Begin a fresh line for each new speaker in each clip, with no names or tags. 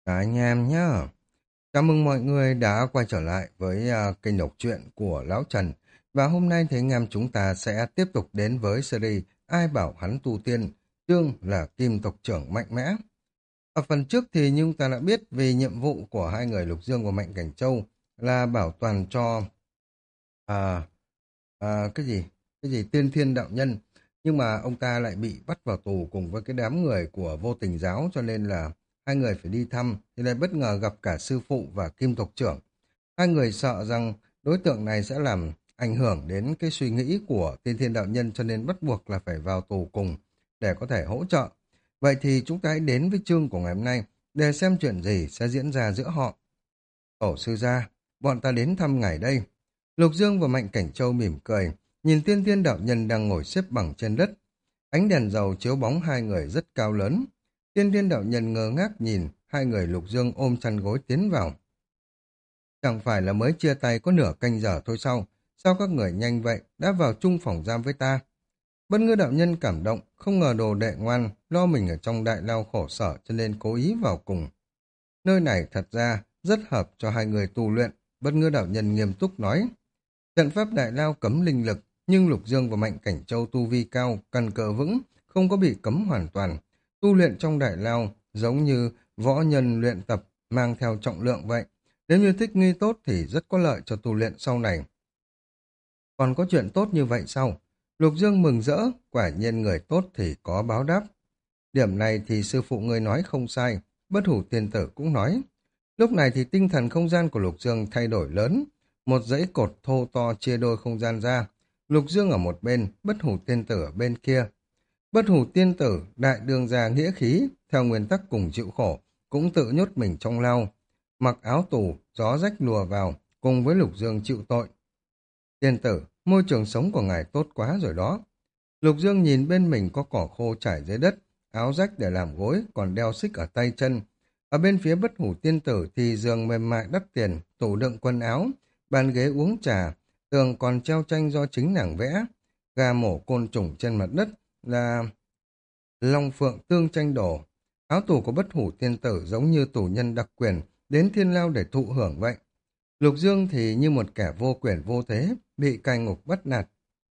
Cả anh em nhá. Chào mừng mọi người đã quay trở lại với kênh đọc truyện của Lão Trần. Và hôm nay thì anh em chúng ta sẽ tiếp tục đến với series Ai bảo hắn tu tiên, chương là Kim tộc trưởng mạnh mẽ. Ở phần trước thì chúng ta đã biết vì nhiệm vụ của hai người Lục Dương và Mạnh Cảnh Châu là bảo toàn cho à, cái gì? Cái gì tiên thiên đạo nhân. Nhưng mà ông ta lại bị bắt vào tù cùng với cái đám người của vô tình giáo cho nên là hai người phải đi thăm thì lại bất ngờ gặp cả sư phụ và Kim tộc trưởng. Hai người sợ rằng đối tượng này sẽ làm ảnh hưởng đến cái suy nghĩ của tiên thiên đạo nhân cho nên bắt buộc là phải vào tù cùng để có thể hỗ trợ. Vậy thì chúng ta hãy đến với chương của ngày hôm nay để xem chuyện gì sẽ diễn ra giữa họ. Tổ sư gia, bọn ta đến thăm ngài đây. Lục Dương và Mạnh Cảnh Châu mỉm cười, nhìn tiên thiên đạo nhân đang ngồi xếp bằng trên đất. Ánh đèn dầu chiếu bóng hai người rất cao lớn. Tiên thiên đạo nhân ngơ ngác nhìn, hai người Lục Dương ôm chăn gối tiến vào. Chẳng phải là mới chia tay có nửa canh giờ thôi sao? Sao các người nhanh vậy, đã vào chung phòng giam với ta? Bất ngư đạo nhân cảm động, không ngờ đồ đệ ngoan, lo mình ở trong đại lao khổ sở cho nên cố ý vào cùng. Nơi này thật ra rất hợp cho hai người tu luyện, bất ngư đạo nhân nghiêm túc nói. Trận pháp đại lao cấm linh lực, nhưng Lục Dương và Mạnh Cảnh Châu tu vi cao, căn cơ vững, không có bị cấm hoàn toàn. Tu luyện trong đại lao giống như võ nhân luyện tập mang theo trọng lượng vậy. Nếu như thích nghi tốt thì rất có lợi cho tu luyện sau này. Còn có chuyện tốt như vậy sao? Lục Dương mừng rỡ, quả nhiên người tốt thì có báo đáp. Điểm này thì sư phụ người nói không sai, bất hủ tiên tử cũng nói. Lúc này thì tinh thần không gian của Lục Dương thay đổi lớn, một dãy cột thô to chia đôi không gian ra. Lục Dương ở một bên, bất hủ tiên tử ở bên kia. Bất hủ tiên tử, đại đương gia nghĩa khí, theo nguyên tắc cùng chịu khổ, cũng tự nhốt mình trong lao. Mặc áo tù, gió rách lùa vào, cùng với Lục Dương chịu tội. Tiên tử, môi trường sống của ngài tốt quá rồi đó. Lục Dương nhìn bên mình có cỏ khô trải dưới đất, áo rách để làm gối, còn đeo xích ở tay chân. Ở bên phía bất hủ tiên tử thì giường mềm mại đắt tiền, tủ đựng quần áo, bàn ghế uống trà, tường còn treo tranh do chính nàng vẽ. Gà mổ côn trùng trên mặt đất là long phượng tương tranh đổ. Áo tù của bất hủ tiên tử giống như tù nhân đặc quyền, đến thiên lao để thụ hưởng vậy. Lục Dương thì như một kẻ vô quyền vô thế, bị cai ngục bắt nạt.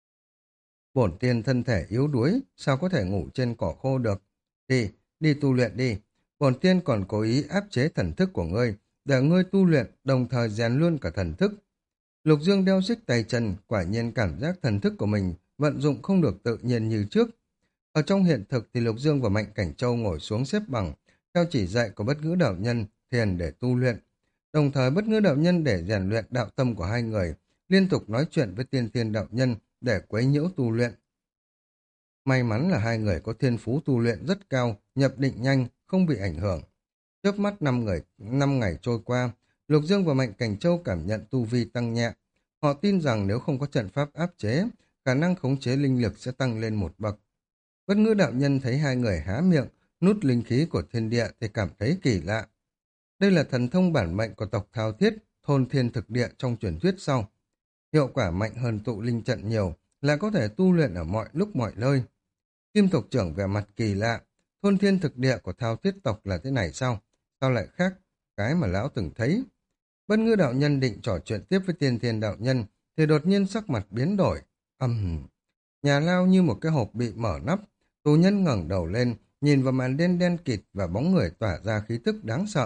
Bổn tiên thân thể yếu đuối, sao có thể ngủ trên cỏ khô được? Đi tu luyện đi. Bổn tiên còn cố ý áp chế thần thức của ngươi, để ngươi tu luyện, đồng thời rèn luôn cả thần thức. Lục Dương đeo xích tay chân, quả nhiên cảm giác thần thức của mình vận dụng không được tự nhiên như trước. Ở trong hiện thực thì Lục Dương và Mạnh Cảnh Châu ngồi xuống xếp bằng, theo chỉ dạy của bất ngữ đạo nhân, thiền để tu luyện. Đồng thời bất ngữ đạo nhân để rèn luyện đạo tâm của hai người, liên tục nói chuyện với tiên thiên đạo nhân để quấy nhiễu tu luyện. May mắn là hai người có thiên phú tu luyện rất cao, nhập định nhanh, không bị ảnh hưởng. Chớp mắt 5 ngày trôi qua, Lục Dương và Mạnh Cảnh Châu cảm nhận tu vi tăng nhẹ. Họ tin rằng nếu không có trận pháp áp chế, khả năng khống chế linh lực sẽ tăng lên một bậc. Bất ngữ đạo nhân thấy hai người há miệng, nút linh khí của thiên địa thì cảm thấy kỳ lạ. Đây là thần thông bản mệnh của tộc Thao Thiết, thôn thiên thực địa trong truyền thuyết sau. Hiệu quả mạnh hơn tụ linh trận nhiều, là có thể tu luyện ở mọi lúc mọi nơi. Kim tộc trưởng vẻ mặt kỳ lạ, thôn thiên thực địa của Thao Thiết tộc là thế này sao? Sao lại khác cái mà lão từng thấy? Bất ngữ đạo nhân định trò chuyện tiếp với tiên thiên đạo nhân, thì đột nhiên sắc mặt biến đổi. Nhà lao như một cái hộp bị mở nắp, tù nhân ngẩng đầu lên, nhìn vào màn đen đen kịt và bóng người tỏa ra khí tức đáng sợ.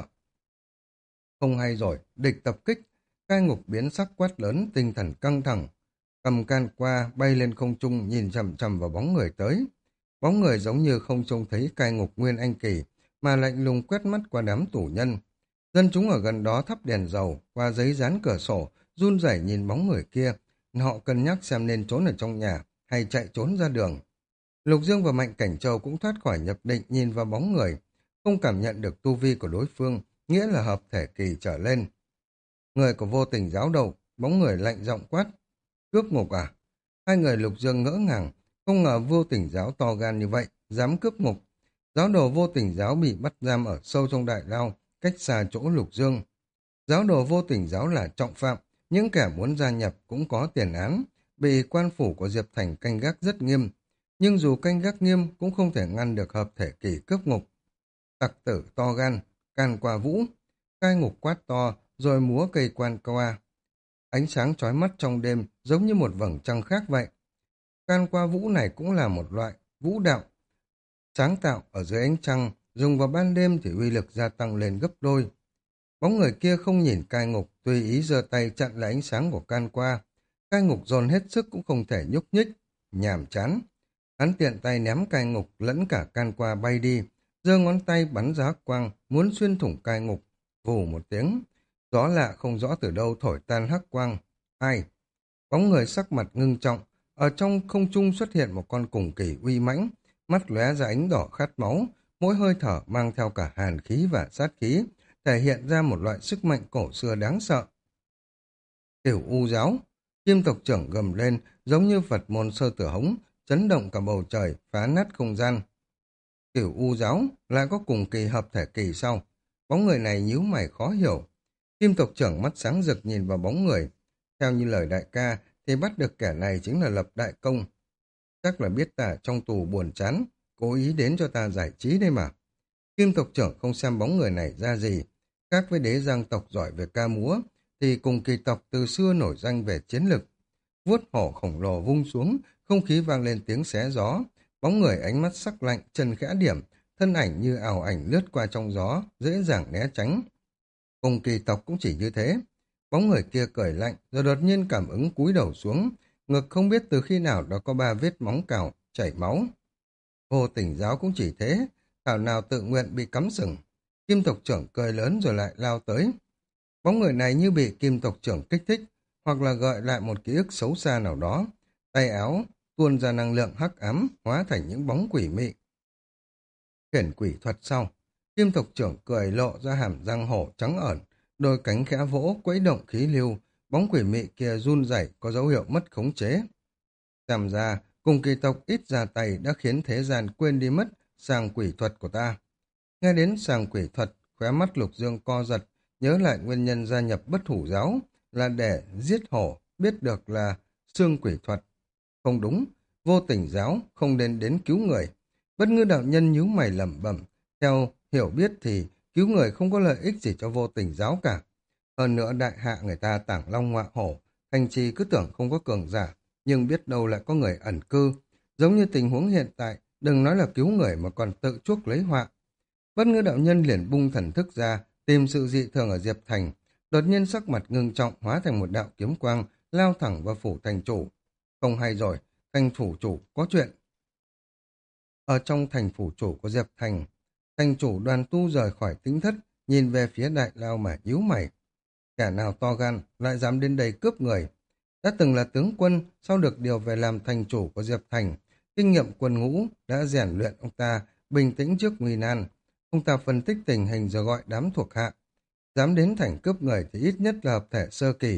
Không hay rồi, địch tập kích, cai ngục biến sắc quát lớn, tinh thần căng thẳng. Cầm can qua, bay lên không trung, nhìn chằm chằm vào bóng người tới. Bóng người giống như không trông thấy cai ngục Nguyên Anh Kỳ, mà lạnh lùng quét mắt qua đám tù nhân. Dân chúng ở gần đó thắp đèn dầu, qua giấy dán cửa sổ, run rẩy nhìn bóng người kia. Họ cân nhắc xem nên trốn ở trong nhà, hay chạy trốn ra đường. Lục Dương và Mạnh Cảnh Châu cũng thoát khỏi nhập định nhìn vào bóng người, không cảm nhận được tu vi của đối phương, nghĩa là hợp thể kỳ trở lên. Người của vô tình giáo đầu, bóng người lạnh giọng quát. Cướp ngục à? Hai người Lục Dương ngỡ ngàng, không ngờ vô tình giáo to gan như vậy, dám cướp ngục. Giáo đồ vô tình giáo bị bắt giam ở sâu trong đại lao, cách xa chỗ Lục Dương. Giáo đồ vô tình giáo là trọng phạm, những kẻ muốn gia nhập cũng có tiền án, bị quan phủ của Diệp Thành canh gác rất nghiêm. Nhưng dù canh gác nghiêm cũng không thể ngăn được hợp thể kỳ cướp ngục. Tặc tử to gan, can qua vũ. Cai ngục quát to, rồi múa cây quan qua. Ánh sáng chói mắt trong đêm, giống như một vầng trăng khác vậy. Can qua vũ này cũng là một loại vũ đạo sáng tạo ở dưới ánh trăng, dùng vào ban đêm thì uy lực gia tăng lên gấp đôi. Bóng người kia không nhìn cai ngục, tùy ý giơ tay chặn lại ánh sáng của can qua. Cai ngục dồn hết sức cũng không thể nhúc nhích, nhàm chán. Hắn tiện tay ném cai ngục lẫn cả can qua bay đi, giơ ngón tay bắn ra hắc quang, muốn xuyên thủng cai ngục. Vù một tiếng, gió lạ không rõ từ đâu thổi tan hắc quang. Ai? Bóng người sắc mặt ngưng trọng, ở trong không trung xuất hiện một con cùng kỷ uy mãnh, mắt lóe ra ánh đỏ khát máu, mỗi hơi thở mang theo cả hàn khí và sát khí, thể hiện ra một loại sức mạnh cổ xưa đáng sợ. Tiểu U giáo, kim tộc trưởng gầm lên, giống như Phật môn sơ tử hống, chấn động cả bầu trời, phá nát không gian. Tiểu U giáo lại có cùng kỳ hợp thể kỳ sau. Bóng người này nhíu mày khó hiểu. Kim tộc trưởng mắt sáng rực nhìn vào bóng người. Theo như lời đại ca, thì bắt được kẻ này chính là lập đại công. Chắc là biết ta trong tù buồn chán, cố ý đến cho ta giải trí đây mà. Kim tộc trưởng không xem bóng người này ra gì. Khác với đế giang tộc giỏi về ca múa, thì cùng kỳ tộc từ xưa nổi danh về chiến lực. Vuốt hổ khổng lồ vung xuống, không khí vang lên tiếng xé gió. Bóng người ánh mắt sắc lạnh, chân khẽ điểm, thân ảnh như ảo ảnh lướt qua trong gió, dễ dàng né tránh. Cùng kỳ tộc cũng chỉ như thế. Bóng người kia cười lạnh, rồi đột nhiên cảm ứng cúi đầu xuống. Ngực không biết từ khi nào đã có 3 vết móng cào, chảy máu. Vô Tình giáo cũng chỉ thế, thảo nào tự nguyện bị cắm sừng. Kim tộc trưởng cười lớn rồi lại lao tới. Bóng người này như bị kim tộc trưởng kích thích, hoặc là gợi lại một ký ức xấu xa nào đó. Tay áo tuôn ra năng lượng hắc ám, hóa thành những bóng quỷ mị. Khiển quỷ thuật sau, kim tộc trưởng cười lộ ra hàm răng hổ trắng ẩn, đôi cánh khẽ vỗ quấy động khí lưu, bóng quỷ mị kia run rẩy có dấu hiệu mất khống chế. Xem ra, cùng kỳ tộc ít ra tay đã khiến thế gian quên đi mất sàng quỷ thuật của ta. Nghe đến sàng quỷ thuật, khóe mắt Lục Dương co giật, nhớ lại nguyên nhân gia nhập bất hủ giáo là để giết hổ, biết được là xương quỷ thuật. Không đúng, vô tình giáo không nên đến cứu người. Bất ngư đạo nhân nhíu mày lẩm bẩm, theo hiểu biết thì cứu người không có lợi ích gì cho vô tình giáo cả. Hơn nữa đại hạ người ta tảng long ngọa hổ, thành trì cứ tưởng không có cường giả, nhưng biết đâu lại có người ẩn cư. Giống như tình huống hiện tại, đừng nói là cứu người mà còn tự chuốc lấy họa. Bất ngư đạo nhân liền bung thần thức ra, tìm sự dị thường ở Diệp Thành. Đột nhiên sắc mặt ngưng trọng hóa thành một đạo kiếm quang, lao thẳng vào phủ thành chủ. Không hay rồi, thành phủ chủ có chuyện. Ở trong thành phủ chủ của Diệp Thành, thành chủ Đoàn Tu rời khỏi tĩnh thất, nhìn về phía đại lao mà nhíu mày. Kẻ nào to gan lại dám đến đây cướp người. Đã từng là tướng quân, sau được điều về làm thành chủ của Diệp Thành, kinh nghiệm quân ngũ đã rèn luyện ông ta bình tĩnh trước nguy nan. Ông ta phân tích tình hình rồi gọi đám thuộc hạ. Dám đến thành cướp người thì ít nhất là hợp thể sơ kỳ.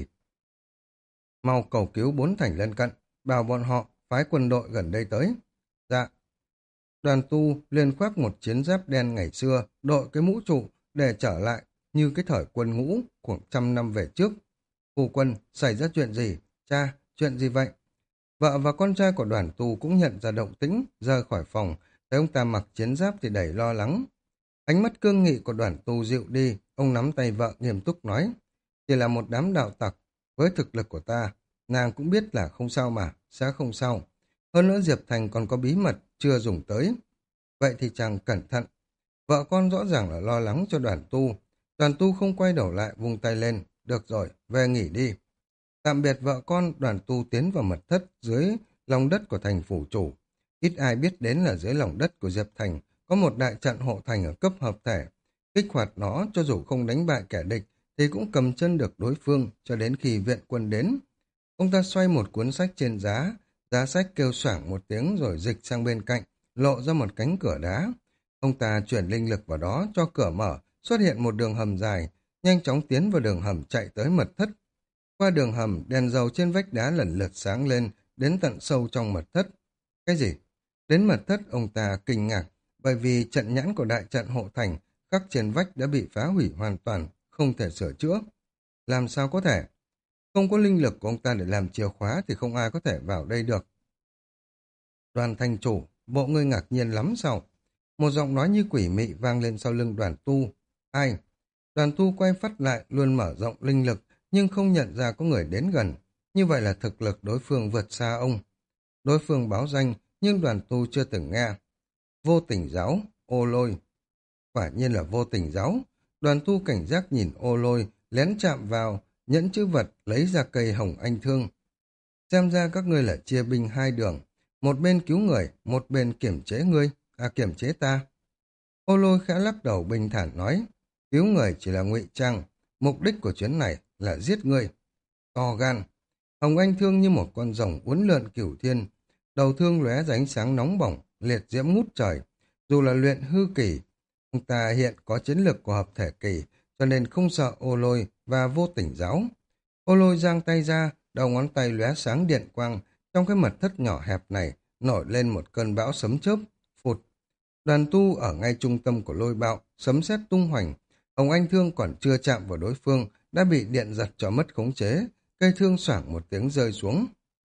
Mau cầu cứu 4 thành lân cận, bảo bọn họ phái quân đội gần đây tới. Dạ. Đoàn Tu liền khoác một chiến giáp đen ngày xưa, đội cái mũ trụ để trở lại như cái thời quân ngũ khoảng 100 năm về trước. Phu quân, xảy ra chuyện gì? Cha, chuyện gì vậy? Vợ và con trai của Đoàn Tu cũng nhận ra động tĩnh, rời khỏi phòng, thấy ông ta mặc chiến giáp thì đầy lo lắng. Ánh mắt cương nghị của Đoàn Tu dịu đi, ông nắm tay vợ nghiêm túc nói, chỉ là một đám đạo tặc, với thực lực của ta, nàng cũng biết là không sao mà, sẽ không sao. Hơn nữa Diệp Thành còn có bí mật chưa dùng tới. Vậy thì chàng cẩn thận. Vợ con rõ ràng là lo lắng cho Đoàn Tu. Đoàn Tu không quay đầu lại, vung tay lên. Được rồi, về nghỉ đi. Tạm biệt vợ con, Đoàn Tu tiến vào mật thất dưới lòng đất của thành phủ chủ. Ít ai biết đến là dưới lòng đất của Diệp Thành có một đại trận hộ thành ở cấp hợp thể. Kích hoạt nó cho dù không đánh bại kẻ địch thì cũng cầm chân được đối phương cho đến khi viện quân đến. Ông ta xoay một cuốn sách trên giá, giá sách kêu xoảng một tiếng rồi dịch sang bên cạnh, lộ ra một cánh cửa đá. Ông ta chuyển linh lực vào đó cho cửa mở, xuất hiện một đường hầm dài, nhanh chóng tiến vào đường hầm chạy tới mật thất. Qua đường hầm, đèn dầu trên vách đá lần lượt sáng lên, đến tận sâu trong mật thất. Cái gì? Đến mật thất ông ta kinh ngạc, bởi vì trận nhãn của đại trận hộ thành khắc trên vách đã bị phá hủy hoàn toàn, không thể sửa chữa. Làm sao có thể? Không có linh lực của ông ta để làm chìa khóa thì không ai có thể vào đây được. Đoàn thành chủ, bộ ngươi ngạc nhiên lắm sao? Một giọng nói như quỷ mị vang lên sau lưng Đoàn Tu. Ai? Đoàn tu quay phát lại luôn mở rộng linh lực, nhưng không nhận ra có người đến gần. Như vậy là thực lực đối phương vượt xa ông. Đối phương báo danh, nhưng đoàn tu chưa từng nghe. Vô tình giáo, ô lôi. Quả nhiên là vô tình giáo. Đoàn tu cảnh giác nhìn ô lôi, lén chạm vào, nhẫn chữ vật, lấy ra cây hồng anh thương. Xem ra các ngươi là chia binh hai đường. Một bên cứu người, một bên kiểm chế ngươi, kiểm chế ta. Ô lôi khẽ lắc đầu bình thản nói, cứu người chỉ là ngụy trang, mục đích của chuyến này là giết ngươi. To gan. Hồng anh thương như một con rồng uốn lượn cửu thiên, đầu thương lóe ra ánh sáng nóng bỏng, liệt diễm ngút trời. Dù là luyện hư kỳ, ông ta hiện có chiến lực của hợp thể kỳ, cho nên không sợ ô lôi và vô tình giáo. Ô lôi giang tay ra, đầu ngón tay lóe sáng điện quang, trong cái mật thất nhỏ hẹp này nổi lên một cơn bão sấm chớp, phụt. Đoàn tu ở ngay trung tâm của lôi bạo, sấm sét tung hoành. Hồng Anh Thương còn chưa chạm vào đối phương, đã bị điện giật cho mất khống chế. Cây thương xoảng một tiếng rơi xuống.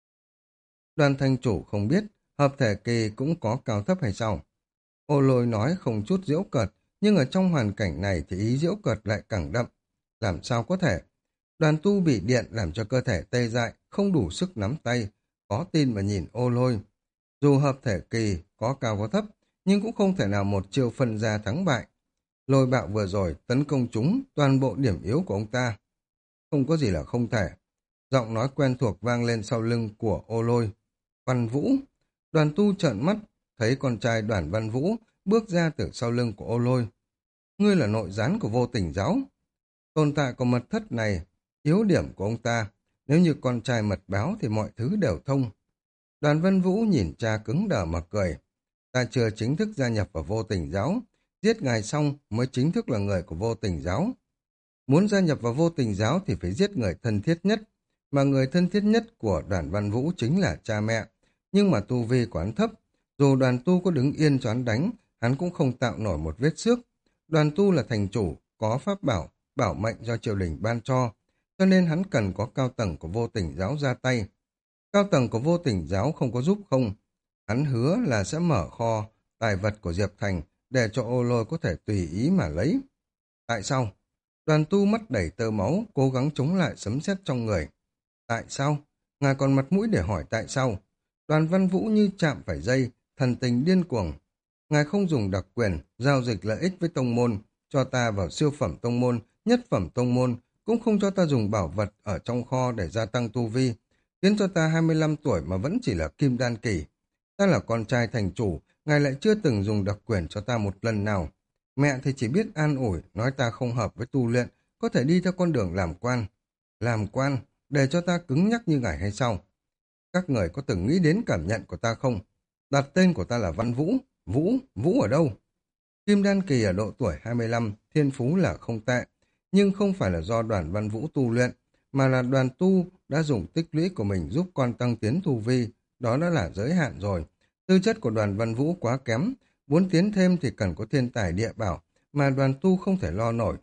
Đoàn thành chủ không biết, hợp thể kỳ cũng có cao thấp hay sao? Ô lôi nói không chút giễu cợt, nhưng ở trong hoàn cảnh này thì ý giễu cợt lại càng đậm. Làm sao có thể? Đoàn tu bị điện làm cho cơ thể tê dại, không đủ sức nắm tay, khó tin mà nhìn ô lôi. Dù hợp thể kỳ có cao có thấp, nhưng cũng không thể nào một chiêu phân ra thắng bại. Lôi bạo vừa rồi tấn công chúng toàn bộ điểm yếu của ông ta. Không có gì là không thể. Giọng nói quen thuộc vang lên sau lưng của ô lôi. Văn Vũ. Đoàn tu trợn mắt, thấy con trai Đoàn Văn Vũ bước ra từ sau lưng của ô lôi. Ngươi là nội gián của vô tình giáo. Tồn tại của mật thất này, yếu điểm của ông ta. Nếu như con trai mật báo thì mọi thứ đều thông. Đoàn Văn Vũ nhìn cha cứng đờ mà cười. Ta chưa chính thức gia nhập vào vô tình giáo. Giết ngài xong mới chính thức là người của vô tình giáo. Muốn gia nhập vào vô tình giáo thì phải giết người thân thiết nhất. Mà người thân thiết nhất của Đoàn Văn Vũ chính là cha mẹ. Nhưng mà tu vi của hắn thấp. Dù đoàn tu có đứng yên cho hắn đánh, hắn cũng không tạo nổi một vết xước. Đoàn tu là thành chủ, có pháp bảo, bảo mệnh do triều đình ban cho nên hắn cần có cao tầng của vô tình giáo ra tay. Cao tầng của vô tình giáo không có giúp không. Hắn hứa là sẽ mở kho tài vật của Diệp Thành để cho ô lôi có thể tùy ý mà lấy. Tại sao? Đoàn tu mắt đẩy tơ máu, cố gắng chống lại sấm sét trong người. Tại sao? Ngài còn mặt mũi để hỏi tại sao? Đoàn Văn Vũ như chạm phải dây, thần tình điên cuồng. Ngài không dùng đặc quyền, giao dịch lợi ích với tông môn, cho ta vào siêu phẩm tông môn, nhất phẩm tông môn, cũng không cho ta dùng bảo vật ở trong kho để gia tăng tu vi, khiến cho ta 25 tuổi mà vẫn chỉ là kim đan kỳ. Ta là con trai thành chủ, ngài lại chưa từng dùng đặc quyền cho ta một lần nào. Mẹ thì chỉ biết an ủi, nói ta không hợp với tu luyện, có thể đi theo con đường làm quan. Làm quan, để cho ta cứng nhắc như ngài hay sao? Các người có từng nghĩ đến cảm nhận của ta không? Đặt tên của ta là Văn Vũ. Vũ ở đâu? Kim Đan Kỳ ở độ tuổi 25, thiên phú là không tệ, nhưng không phải là do Đoàn Văn Vũ tu luyện, mà là đoàn tu đã dùng tích lũy của mình giúp con tăng tiến tu vi, đó đã là giới hạn rồi. Tư chất của Đoàn Văn Vũ quá kém, muốn tiến thêm thì cần có thiên tài địa bảo, mà đoàn tu không thể lo nổi.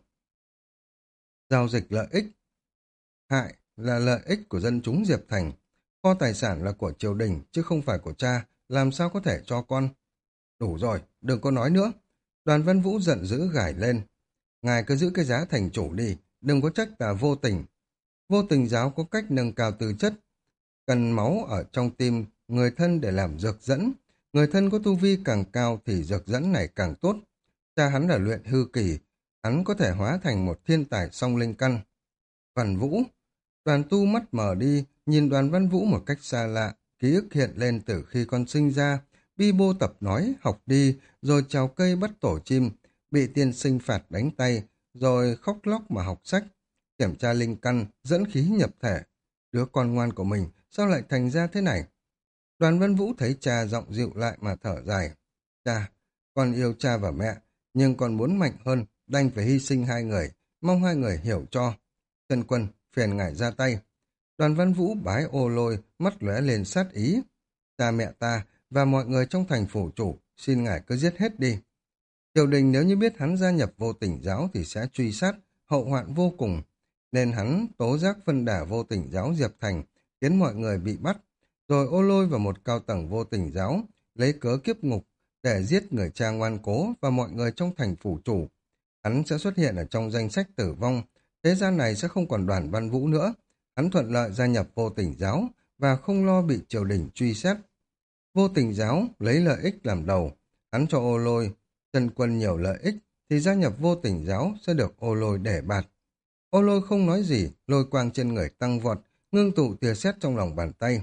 Giao dịch lợi ích, hại là lợi ích của dân chúng Diệp Thành. Kho tài sản là của triều đình, chứ không phải của cha, làm sao có thể cho con? Đủ rồi, đừng có nói nữa. Đoàn Văn Vũ giận dữ gải lên. Ngài cứ giữ cái giá thành chủ đi, đừng có trách ta vô tình. Vô tình giáo có cách nâng cao tư chất, cần máu ở trong tim người thân để làm dược dẫn. Người thân có tu vi càng cao thì dược dẫn này càng tốt. Cha hắn là luyện hư kỳ, hắn có thể hóa thành một thiên tài song linh căn. Văn Vũ, đoàn tu mắt mở đi, nhìn Đoàn Văn Vũ một cách xa lạ, ký ức hiện lên từ khi con sinh ra. Bi bô tập nói, học đi, rồi trèo cây bắt tổ chim, bị tiên sinh phạt đánh tay, rồi khóc lóc mà học sách, kiểm tra linh căn, dẫn khí nhập thể. Đứa con ngoan của mình, sao lại thành ra thế này? Đoàn Văn Vũ thấy cha giọng dịu lại mà thở dài. Cha, con yêu cha và mẹ, nhưng con muốn mạnh hơn, đành phải hy sinh hai người, mong hai người hiểu cho. Trần Quân, phiền ngài ra tay. Đoàn Văn Vũ bái ô lôi, mắt lóe lên sát ý. Cha mẹ ta và mọi người trong thành phủ chủ, xin ngài cứ giết hết đi. Triều đình nếu như biết hắn gia nhập vô tình giáo thì sẽ truy sát, hậu hoạn vô cùng. Nên hắn tố giác phân đả vô tình giáo Diệp Thành, khiến mọi người bị bắt. Rồi ô lôi vào một cao tầng vô tình giáo, lấy cớ kiếp ngục để giết người cha ngoan cố và mọi người trong thành phủ chủ. Hắn sẽ xuất hiện ở trong danh sách tử vong, thế gian này sẽ không còn Đoàn Văn Vũ nữa. Hắn thuận lợi gia nhập Vô Tình giáo và không lo bị triều đình truy xét. Vô Tình giáo lấy lợi ích làm đầu, hắn cho Ô Lôi, Trần Quân nhiều lợi ích, thì gia nhập Vô Tình giáo sẽ được Ô Lôi để bạt. Ô Lôi không nói gì, lôi quang trên người tăng vọt, ngưng tụ tia sét trong lòng bàn tay.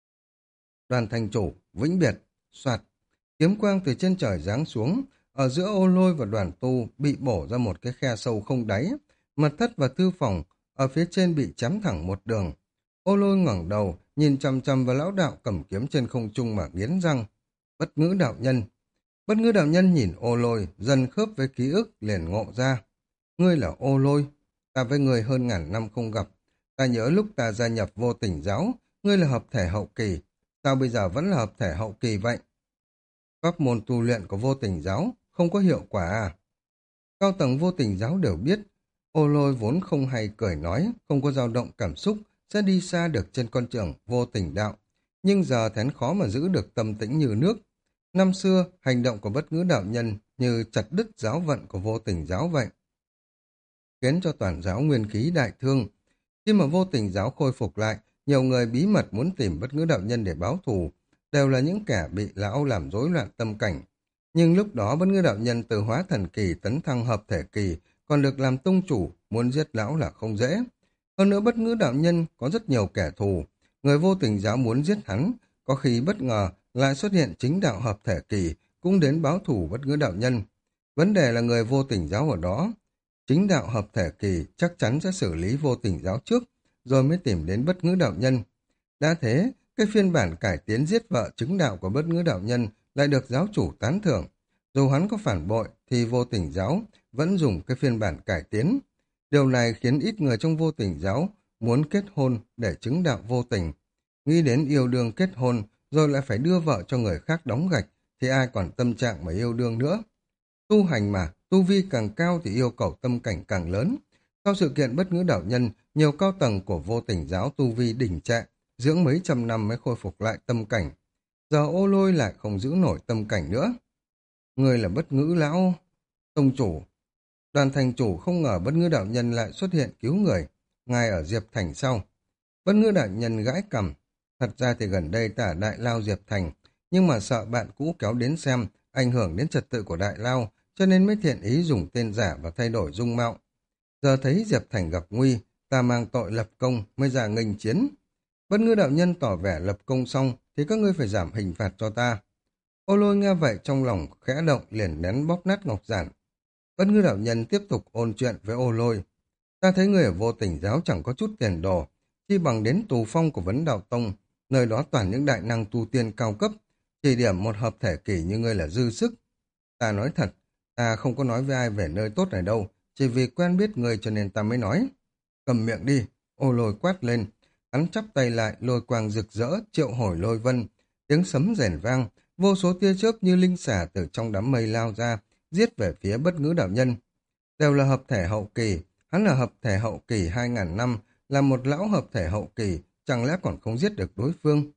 Đoàn thành chủ, vĩnh biệt, soạt, kiếm quang từ trên trời giáng xuống, ở giữa Ô Lôi và Đoàn tu bị bổ ra một cái khe sâu không đáy, mật thất và thư phòng ở phía trên bị chém thẳng một đường. Ô Lôi ngẩng đầu, nhìn chằm chằm vào lão đạo cầm kiếm trên không trung mà nghiến răng. Bất ngữ đạo nhân. Bất ngữ đạo nhân nhìn Ô Lôi, dần khớp với ký ức liền ngộ ra. Ngươi là Ô Lôi, ta với ngươi hơn ngàn năm không gặp. Ta nhớ lúc ta gia nhập Vô Tình giáo, ngươi là hợp thể hậu kỳ. Sao bây giờ vẫn là hợp thể hậu kỳ vậy? Pháp môn tu luyện của Vô Tình giáo không có hiệu quả à? Cao tầng Vô Tình giáo đều biết, Ô Lôi vốn không hay cười nói, không có dao động cảm xúc, sẽ đi xa được trên con đường vô tình đạo. Nhưng giờ thén khó mà giữ được tâm tĩnh như nước. Năm xưa, hành động của bất ngữ đạo nhân như chặt đứt giáo vận của Vô Tình giáo vậy, khiến cho toàn giáo nguyên khí đại thương. Khi mà Vô Tình giáo khôi phục lại, nhiều người bí mật muốn tìm bất ngữ đạo nhân để báo thù, đều là những kẻ bị lão làm rối loạn tâm cảnh. Nhưng lúc đó bất ngữ đạo nhân từ hóa thần kỳ tấn thăng hợp thể kỳ, còn được làm tông chủ, muốn giết lão là không dễ. Hơn nữa bất ngữ đạo nhân có rất nhiều kẻ thù, người Vô Tình giáo muốn giết hắn, có khi bất ngờ lại xuất hiện chính đạo hợp thể kỳ, cũng đến báo thù bất ngữ đạo nhân. Vấn đề là người Vô Tình giáo ở đó, chính đạo hợp thể kỳ chắc chắn sẽ xử lý Vô Tình giáo trước, rồi mới tìm đến bất ngữ đạo nhân. Đã thế, cái phiên bản cải tiến giết vợ chứng đạo của bất ngữ đạo nhân lại được giáo chủ tán thưởng. Dù hắn có phản bội thì Vô Tình giáo vẫn dùng cái phiên bản cải tiến. Điều này khiến ít người trong Vô Tình giáo muốn kết hôn để chứng đạo vô tình. Nghĩ đến yêu đương kết hôn rồi lại phải đưa vợ cho người khác đóng gạch thì ai còn tâm trạng mà yêu đương nữa. Tu hành mà, tu vi càng cao thì yêu cầu tâm cảnh càng lớn. Sau sự kiện bất ngữ đạo nhân, nhiều cao tầng của Vô Tình giáo tu vi đỉnh trệ, dưỡng mấy trăm năm mới khôi phục lại tâm cảnh. Giờ Ô Lôi lại không giữ nổi tâm cảnh nữa. Người là bất ngữ lão tông chủ. Đoàn thành chủ không ngờ bất ngữ đạo nhân lại xuất hiện cứu người. Ngài ở Diệp Thành sau. Bất ngữ đạo nhân gãi cằm. Thật ra thì gần đây ta ở Đại Lao Diệp Thành, nhưng mà sợ bạn cũ kéo đến xem, ảnh hưởng đến trật tự của Đại Lao, cho nên mới thiện ý dùng tên giả và thay đổi dung mạo. Giờ thấy Diệp Thành gặp nguy, ta mang tội lập công mới ra nghênh chiến. Bất ngữ đạo nhân tỏ vẻ lập công xong thì các ngươi phải giảm hình phạt cho ta. Ô Lôi nghe vậy trong lòng khẽ động liền nén bóp nát ngọc giản. Bất ngữ đạo nhân tiếp tục ôn chuyện với Ô Lôi. Ta thấy người ở Vô Tình giáo chẳng có chút tiền đồ, chi bằng đến tù phong của Vấn Đạo Tông, nơi đó toàn những đại năng tu tiên cao cấp, chỉ điểm một hợp thể kỷ như ngươi là dư sức. Ta nói thật, ta không có nói với ai về nơi tốt này đâu, chỉ vì quen biết người cho nên ta mới nói. Cầm miệng đi, Ô Lôi quát lên, hắn chắp tay lại, lôi quang rực rỡ, triệu hồi lôi vân, tiếng sấm rền vang, vô số tia chớp như linh xả từ trong đám mây lao ra, giết về phía bất ngữ đạo nhân. Đều là hợp thể hậu kỳ, hắn là hợp thể hậu kỳ 2.000 năm, là một lão hợp thể hậu kỳ, chẳng lẽ còn không giết được đối phương.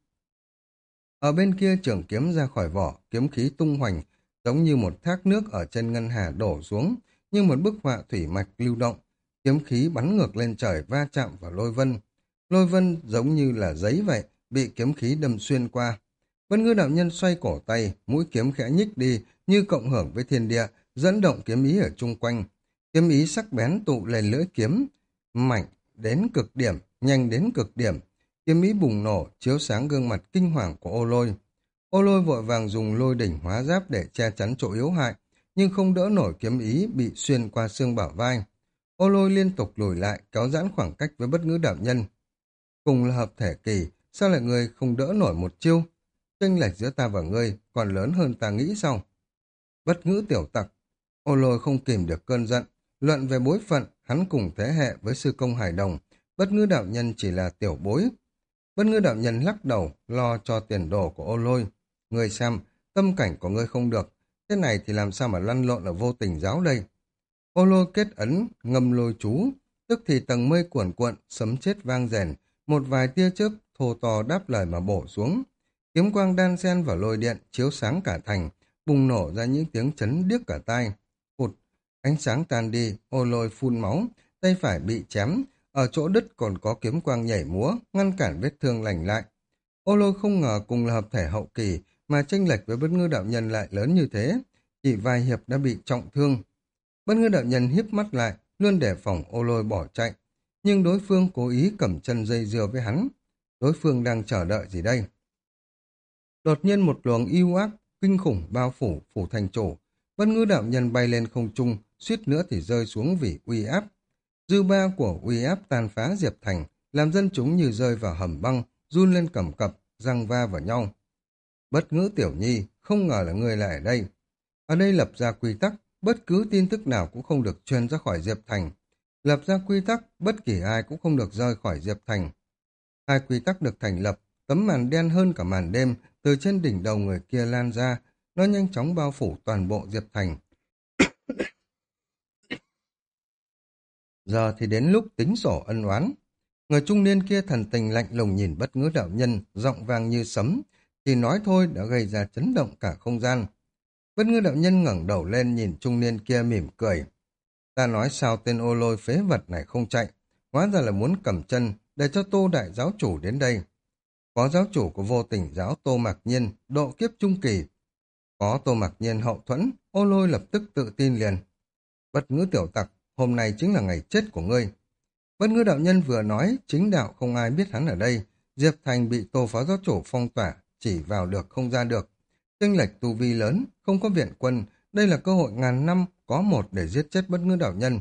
Ở bên kia trường kiếm ra khỏi vỏ, kiếm khí tung hoành, giống như một thác nước ở trên ngân hà đổ xuống, như một bức họa thủy mạch lưu động. Kiếm khí bắn ngược lên trời va chạm vào lôi vân. Lôi vân giống như là giấy vậy, bị kiếm khí đâm xuyên qua. Vân Ngư đạo nhân xoay cổ tay, mũi kiếm khẽ nhích đi, như cộng hưởng với thiên địa, dẫn động kiếm ý ở chung quanh. Kiếm ý sắc bén tụ lên lưỡi kiếm, mạnh đến cực điểm, nhanh đến cực điểm. Kiếm ý bùng nổ, chiếu sáng gương mặt kinh hoàng của Ô Lôi. Ô Lôi vội vàng dùng lôi đỉnh hóa giáp để che chắn chỗ yếu hại, nhưng không đỡ nổi kiếm ý bị xuyên qua xương bả vai. Ô Lôi liên tục lùi lại, kéo giãn khoảng cách với bất ngữ đạo nhân. Cùng là hợp thể kỳ, sao lại người không đỡ nổi một chiêu? Chênh lệch giữa ta và ngươi còn lớn hơn ta nghĩ sao? Bất ngữ tiểu tặc. Ô Lôi không kìm được cơn giận. Luận về bối phận, hắn cùng thế hệ với sư công Hải Đồng. Bất ngữ đạo nhân chỉ là tiểu bối. Bất ngữ đạo nhân lắc đầu, lo cho tiền đồ của Ô Lôi. Ngươi xem, tâm cảnh của ngươi không được. Thế này thì làm sao mà lăn lộn ở Vô Tình giáo đây? Ô Lôi kết ấn, ngâm lôi chú. Tức thì tầng mây cuồn cuộn, sấm chết vang rền. Một vài tia chớp thô to đáp lời mà bổ xuống. Kiếm quang đan xen vào lôi điện, chiếu sáng cả thành, bùng nổ ra những tiếng chấn điếc cả tai. Phụt, Ánh sáng tan đi, ô lôi phun máu, tay phải bị chém, ở chỗ đứt còn có kiếm quang nhảy múa, ngăn cản vết thương lành lại. Ô lôi không ngờ cùng là hợp thể hậu kỳ, mà chênh lệch với bất ngư đạo nhân lại lớn như thế. Chỉ vài hiệp đã bị trọng thương. Bất ngư đạo nhân hiếp mắt lại, luôn đề phòng ô lôi bỏ chạy. Nhưng đối phương cố ý cầm chân dây dưa với hắn. Đối phương đang chờ đợi gì đây? Đột nhiên một luồng yêu ác, kinh khủng bao phủ, phủ thành chủ. Bất ngư đạo nhân bay lên không trung, suýt nữa thì rơi xuống vì uy áp. Dư ba của uy áp tàn phá Diệp Thành, làm dân chúng như rơi vào hầm băng, run lên cầm cập, răng va vào nhau. Bất ngữ tiểu nhi, không ngờ là người lại ở đây. Ở đây lập ra quy tắc, bất cứ tin tức nào cũng không được truyền ra khỏi Diệp Thành. Lập ra quy tắc, bất kỳ ai cũng không được rời khỏi Diệp Thành. Hai quy tắc được thành lập, tấm màn đen hơn cả màn đêm, từ trên đỉnh đầu người kia lan ra, nó nhanh chóng bao phủ toàn bộ Diệp Thành. Giờ thì đến lúc tính sổ ân oán. Người trung niên kia thần tình lạnh lùng nhìn bất ngữ đạo nhân, giọng vang như sấm, chỉ nói thôi đã gây ra chấn động cả không gian. Bất ngư đạo nhân ngẩng đầu lên nhìn trung niên kia mỉm cười. Ta nói sao tên ô lôi phế vật này không chạy, hóa ra là muốn cầm chân để cho Tô đại giáo chủ đến đây. Có giáo chủ của vô tình giáo Tô Mạc Nhiên, độ kiếp trung kỳ. Có Tô Mạc Nhiên hậu thuẫn, ô lôi lập tức tự tin liền. Bất ngữ tiểu tặc, hôm nay chính là ngày chết của ngươi. Bất ngữ đạo nhân vừa nói, chính đạo không ai biết hắn ở đây. Diệp Thành bị Tô phó giáo chủ phong tỏa, chỉ vào được không ra được. Chênh lệch tu vi lớn, không có viện quân, đây là cơ hội ngàn năm có một để giết chết bất ngữ đạo nhân.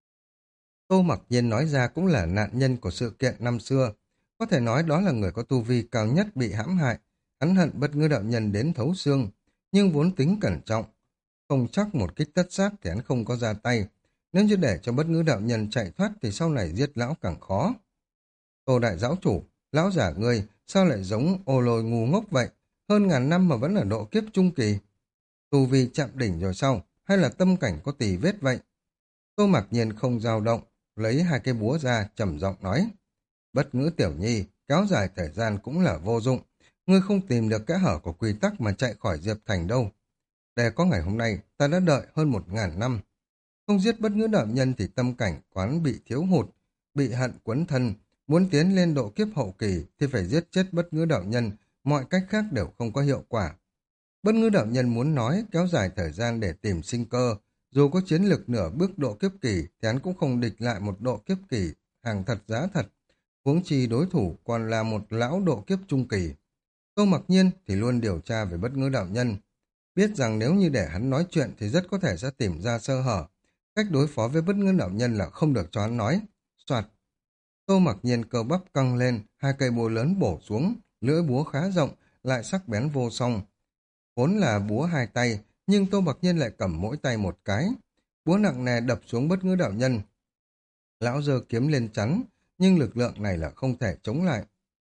Tô Mặc Nhiên nói ra cũng là nạn nhân của sự kiện năm xưa. Có thể nói đó là người có tu vi cao nhất bị hãm hại. Hắn hận bất ngữ đạo nhân đến thấu xương, nhưng vốn tính cẩn trọng. Không chắc một kích tất sát thì hắn không có ra tay. Nếu như để cho bất ngữ đạo nhân chạy thoát thì sau này giết lão càng khó. Tô đại giáo chủ, lão giả ngươi, sao lại giống ô lôi ngu ngốc vậy? Hơn ngàn năm mà vẫn ở độ kiếp trung kỳ. Tu vi chạm đỉnh rồi sao? Hay là tâm cảnh có tì vết vậy? Tô Mặc Nhiên không dao động, lấy hai cái búa ra, trầm giọng nói. Bất ngữ tiểu nhi, kéo dài thời gian cũng là vô dụng. Ngươi không tìm được kẽ hở của quy tắc mà chạy khỏi Diệp Thành đâu. Để có ngày hôm nay, ta đã đợi hơn 1000 năm. Không giết bất ngữ đạo nhân thì tâm cảnh quán bị thiếu hụt, bị hận quấn thân. Muốn tiến lên độ kiếp hậu kỳ thì phải giết chết bất ngữ đạo nhân, mọi cách khác đều không có hiệu quả. Bất ngữ đạo nhân muốn nói kéo dài thời gian để tìm sinh cơ, dù có chiến lực nửa bước độ kiếp kỳ thì hắn cũng không địch lại một độ kiếp kỳ, hàng thật giá thật. Huống chi đối thủ còn là một lão độ kiếp trung kỳ. Tô Mặc Nhiên thì luôn điều tra về bất ngữ đạo nhân. Biết rằng nếu như để hắn nói chuyện thì rất có thể sẽ tìm ra sơ hở. Cách đối phó với bất ngữ đạo nhân là không được cho hắn nói. Soạt. Tô Mặc Nhiên cơ bắp căng lên, hai cây búa lớn bổ xuống, lưỡi búa khá rộng, lại sắc bén vô song. Vốn là búa hai tay, nhưng Tô Mặc Nhiên lại cầm mỗi tay một cái. Búa nặng nề đập xuống bất ngữ đạo nhân. Lão giơ kiếm lên chắn, nhưng lực lượng này là không thể chống lại.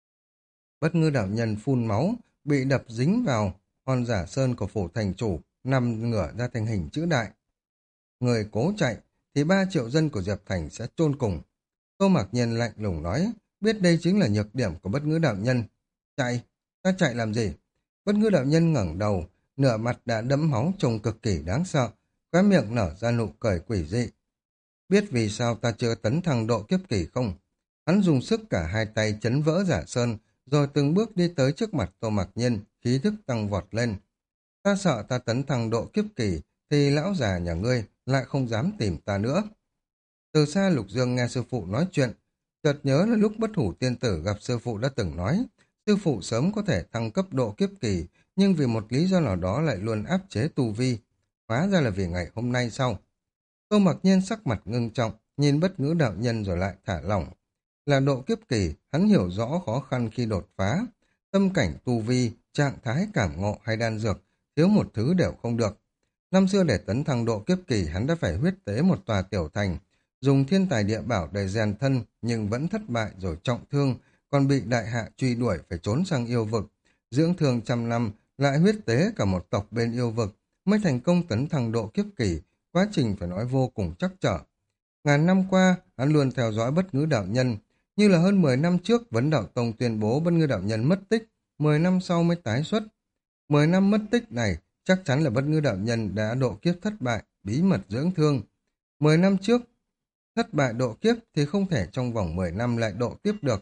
Bất ngư đạo nhân phun máu, bị đập dính vào hòn giả sơn của phủ thành chủ, nằm ngửa ra thành hình chữ đại. Người cố chạy, thì 3 triệu dân của Diệp Thành sẽ chôn cùng. Tô Mạc Nhiên lạnh lùng nói, biết đây chính là nhược điểm của bất ngữ đạo nhân. Chạy, ta chạy làm gì? Bất ngữ đạo nhân ngẩng đầu, nửa mặt đã đẫm máu trông cực kỳ đáng sợ, khóe miệng nở ra nụ cười quỷ dị. Biết vì sao ta chưa tấn thăng độ kiếp kỳ không? Hắn dùng sức cả hai tay chấn vỡ giả sơn, rồi từng bước đi tới trước mặt Tô Mạc Nhiên, khí thức tăng vọt lên. Ta sợ ta tấn thăng độ kiếp kỳ, thì lão già nhà ngươi lại không dám tìm ta nữa. Từ xa Lục Dương nghe sư phụ nói chuyện, chợt nhớ là lúc bất hủ tiên tử gặp sư phụ đã từng nói, sư phụ sớm có thể thăng cấp độ kiếp kỳ, nhưng vì một lý do nào đó lại luôn áp chế tu vi. Hóa ra là vì ngày hôm nay sau. Tô Mặc Nhiên sắc mặt ngưng trọng, nhìn bất ngữ đạo nhân rồi lại thả lỏng. Là độ kiếp kỳ, hắn hiểu rõ khó khăn khi đột phá. Tâm cảnh tu vi, trạng thái cảm ngộ hay đan dược, thiếu một thứ đều không được. Năm xưa để tấn thăng độ kiếp kỳ, hắn đã phải huyết tế một tòa tiểu thành, dùng thiên tài địa bảo để rèn thân nhưng vẫn thất bại rồi trọng thương, còn bị đại hạ truy đuổi phải trốn sang yêu vực. Dưỡng thương trăm năm, lại huyết tế cả một tộc bên yêu vực, mới thành công tấn thăng độ kiếp kỳ, quá trình phải nói vô cùng trắc trở. Ngàn năm qua, hắn luôn theo dõi bất ngữ đạo nhân, như là hơn 10 năm trước Vấn Đạo Tông tuyên bố bất ngữ đạo nhân mất tích, 10 năm sau mới tái xuất. 10 năm mất tích này, chắc chắn là bất ngữ đạo nhân đã độ kiếp thất bại, bí mật dưỡng thương. 10 năm trước, thất bại độ kiếp thì không thể trong vòng 10 năm lại độ tiếp được.